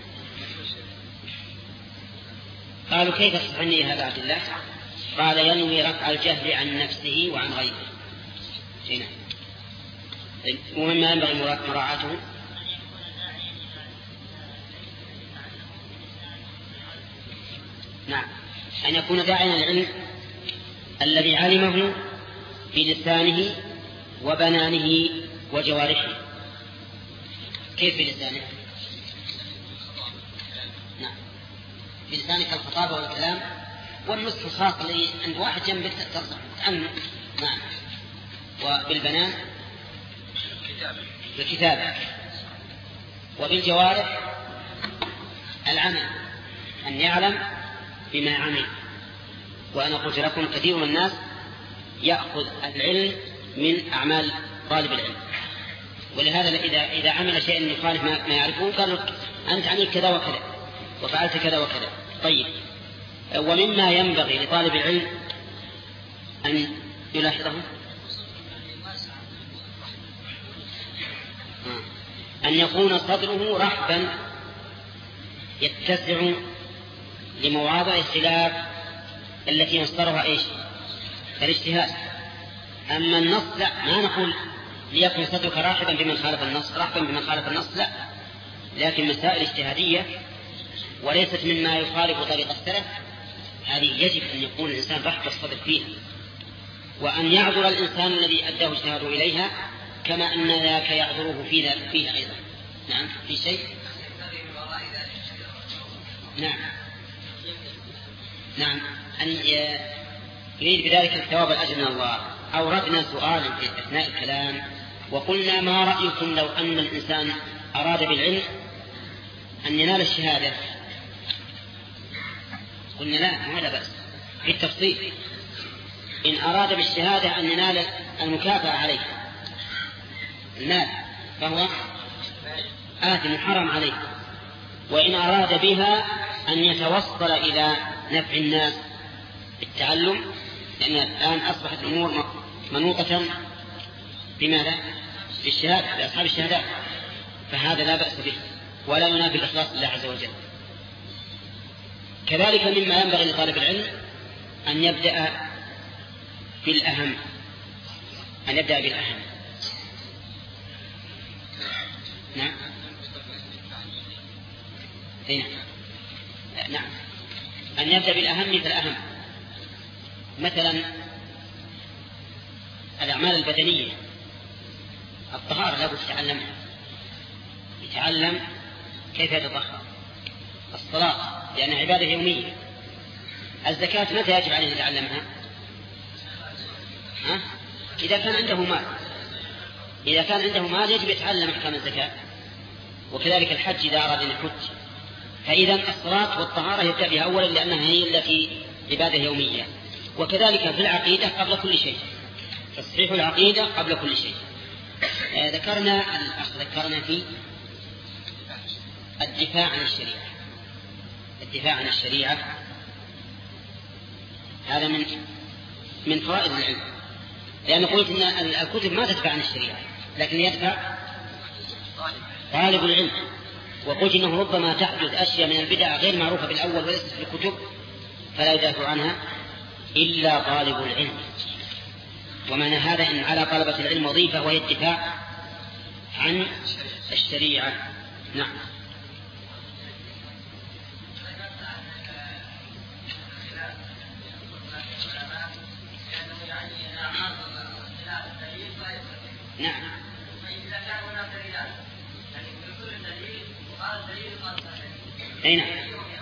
[SPEAKER 2] قالوا كيف تصح النية هذا عبد الله؟ قال ينوي رفع الجهل عن نفسه وعن غيره. هنا ومما ينبغي مراعاته نعم أن يكون داعيا للعلم الذي علمه بلسانه وبنانه وجوارحه. كيف بلسانه؟ نعم بلسانك الخطابة والكلام والنصح الخاص الذي عند واحد جنبك تصح عنه. نعم وبالبنان بالكتابة وبالجوارح العمل أن يعلم بما عمل. وأنا قلت لكم كثير من الناس يأخذ العلم من أعمال طالب العلم ولهذا إذا إذا عمل شيئا يخالف ما يعرفه قالوا أنت عملت كذا وكذا وفعلت كذا وكذا. طيب ومما ينبغي لطالب العلم أن يلاحظه أن يكون صدره رحبا يتسع لمواضع الخلاف التي مصدرها إيش؟ الاجتهاد. أما النص لا ما نقول ليكن صدرك راحبا بمن خالف النص رحبا بمن خالف النص لا لكن مسائل اجتهادية وليست مما يخالف طريق السلف هذه يجب أن يكون الإنسان رحب الصدر فيها وأن يعذر الإنسان الذي أداه اجتهاده إليها كما أن ذاك يعذره فيها أيضا. نعم في شيء نعم نعم أن يريد بذلك الثواب الأجر من الله. أوردنا سؤالا في أثناء الكلام وقلنا ما رأيكم لو أن الإنسان أراد بالعلم أن ينال الشهادة؟ قلنا لا ما لا بأس في التفصيل. إن أراد بالشهادة أن ينال المكافأة عليه المال فهو آثم حرام عليه. وإن أراد بها أن يتوصل إلى نفع الناس بالتعلم لأن الآن أصبحت الأمور منوطة بماذا؟ بالشهادة بأصحاب الشهادات فهذا لا بأس به ولا ينافي الإخلاص لله عز وجل. كذلك مما ينبغي لطالب العلم أن يبدأ بالأهم أن يبدأ بالأهم. نعم هنا نعم أن يبدأ بالأهم فالأهم. مثلا الأعمال البدنية الطهارة لابد يتعلمها يتعلم كيف يتطهر. الصلاة لأنها عبادة يومية. الزكاة متى يجب عليه يتعلمها؟ ها؟ إذا كان عنده مال إذا كان عنده مال يجب يتعلم أحكام الزكاة. وكذلك الحج إذا أراد أن يحج. فإذا الصلاة والطهارة يبدأ بها أولا لأنها هي التي عبادة يومية. وكذلك في العقيدة قبل كل شيء تصحيح العقيدة قبل كل شيء ذكرنا الأخ ذكرنا في الدفاع عن الشريعة. الدفاع عن الشريعة هذا من من فوائد العلم، لأن قلت إن الكتب ما تدفع عن الشريعة لكن يدفع طالب العلم، وقلت إنه ربما تحدث أشياء من البدع غير معروفة بالأول وليست في الكتب فلا يدافع عنها إلا طالب العلم. ومعنى هذا إن على طلبة العلم وظيفة وهي الدفاع عن الشريعة. نعم. نعم. أي نعم.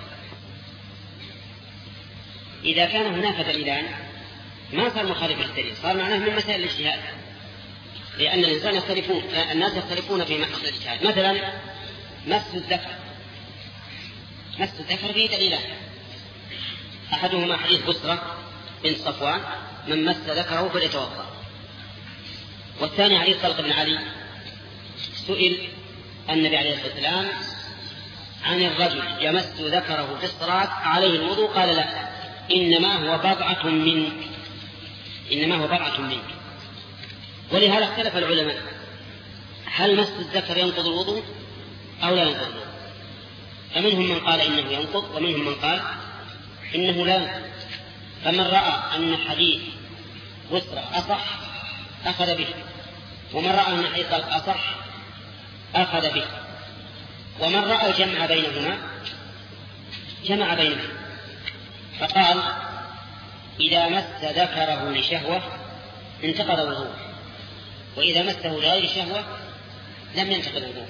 [SPEAKER 2] إذا كان هناك دليلان ما صار مخالف للدليل، صار معناه من مسائل الاجتهاد، لأن الإنسان يختلفون، الناس يختلفون في مسائل الاجتهاد. مثلا مس الذكر، مس الذكر فيه دليلان، أحدهما حديث بسرة بن صفوان من مس ذكره فليتوضأ، والثاني حديث طلق بن علي سئل النبي عليه الصلاة والسلام عن الرجل يمس ذكره في الصلاة عليه الوضوء، قال لا، إنما هو بضعة منك، إنما هو بضعة منك. ولهذا اختلف العلماء هل مس الذكر ينقض الوضوء أو لا ينقض الوضوء، فمنهم من قال إنه ينقض ومنهم من قال إنه لا ينقض. فمن رأى أن حديث بسرة أصح أخذ به، ومن رأى أن حديث طلق أصح أخذ به، ومن رأى جمع بينهما جمع بينهما فقال إذا مس ذكره لشهوة انتقض وضوءه، وإذا مسه لغير شهوة لم ينتقض وضوءه.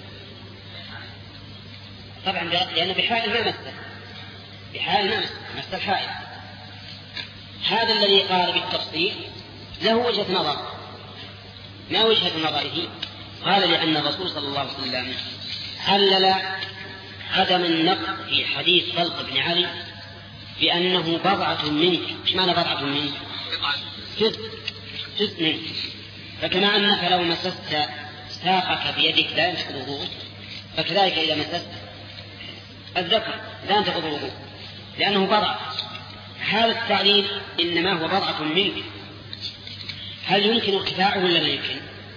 [SPEAKER 2] طبعا لأنه بحائل ما مسه، بحائل ما مسه مس الحائل. هذا الذي قال بالتفصيل له وجهة نظر. ما وجهة نظره؟ قال لأن الرسول صلى الله عليه وسلم علل عدم النقض في حديث طلق بن علي بأنه بضعة منك. إيش معنى بضعة منك؟ جزء جزء منك. فكما أنك لو مسست ساقك بيدك لا ينتقض وضوءك، فكذلك إذا مسست الذكر لا ينتقض وضوءك لأنه بضعة. هذا التعليل إنما هو بضعة منك، هل يمكن ارتفاعه ولا لا يمكن؟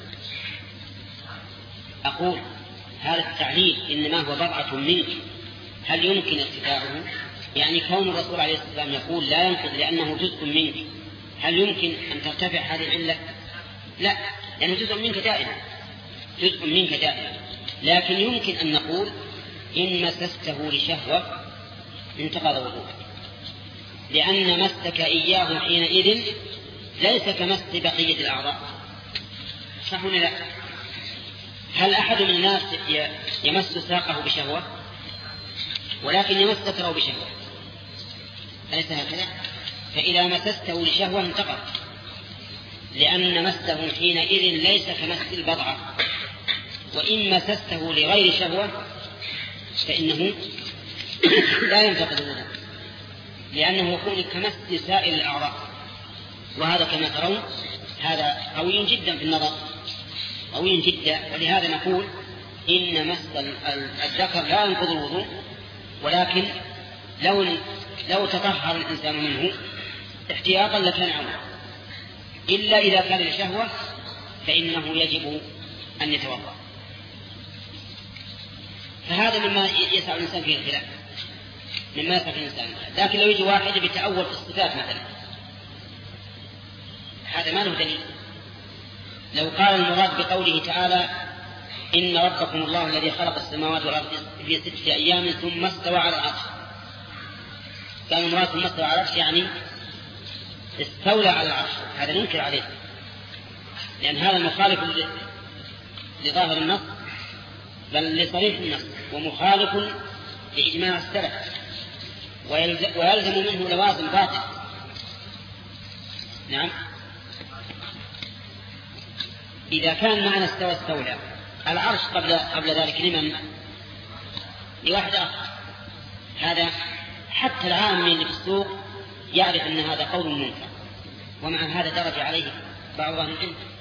[SPEAKER 2] أقول هذا التعليل إنما هو بضعة منك، هل يمكن ارتفاعه؟ يعني كون الرسول عليه الصلاة والسلام يقول لا ينقض لأنه جزء منك، هل يمكن أن ترتفع هذه العلة؟ لا، لأنه جزء منك دائما، جزء منك دائما. لكن يمكن أن نقول إن مسسته لشهوة انتقض وضوءك، لأن مسك إياه حينئذ ليس كمس بقية الأعضاء. صح ولا لا؟ هل أحد من الناس يمس ساقه بشهوة ولكن يمس ذكره بشهوة؟ أليس هكذا؟ فإذا مسسته لشهوة انتقض، لأن مسه حينئذ ليس كمس البضعة. وإن مسسته لغير شهوة فإنه لا ينتقض الوضوء، لأنه يكون كمس سائر الأعضاء. وهذا كما ترون هذا قوي جدا في النظر، قوي جدا. ولهذا نقول إن مس الذكر لا ينقض الوضوء، ولكن لو لو تطهر الإنسان منه احتياطا لكان أولى، إلا إذا كان لشهوة فإنه يجب أن يتوضأ. فهذا مما يسع الإنسان فيه الخلاف، مما يسع الإنسان. لكن لو يجي واحد بيتأول في الصفات مثلا، هذا ما له دليل. لو قال المراد بقوله تعالى إن ربكم الله الذي خلق السماوات والأرض في ستة أيام ثم استوى على العرش، كان المراد ثم استوى على العرش يعني استولى على العرش، هذا ننكر عليه، لأن هذا مخالف لظاهر النص بل لصريح النص، ومخالف لإجماع السلف، ويلزم منه لوازم باطل. نعم. إذا كان معنى استوى استولى العرش قبل قبل ذلك لمن؟ لواحد آخر. هذا حتى العام اللي في السوق يعرف أن هذا قول منكر، ومع هذا درج عليه بعض أهل العلم.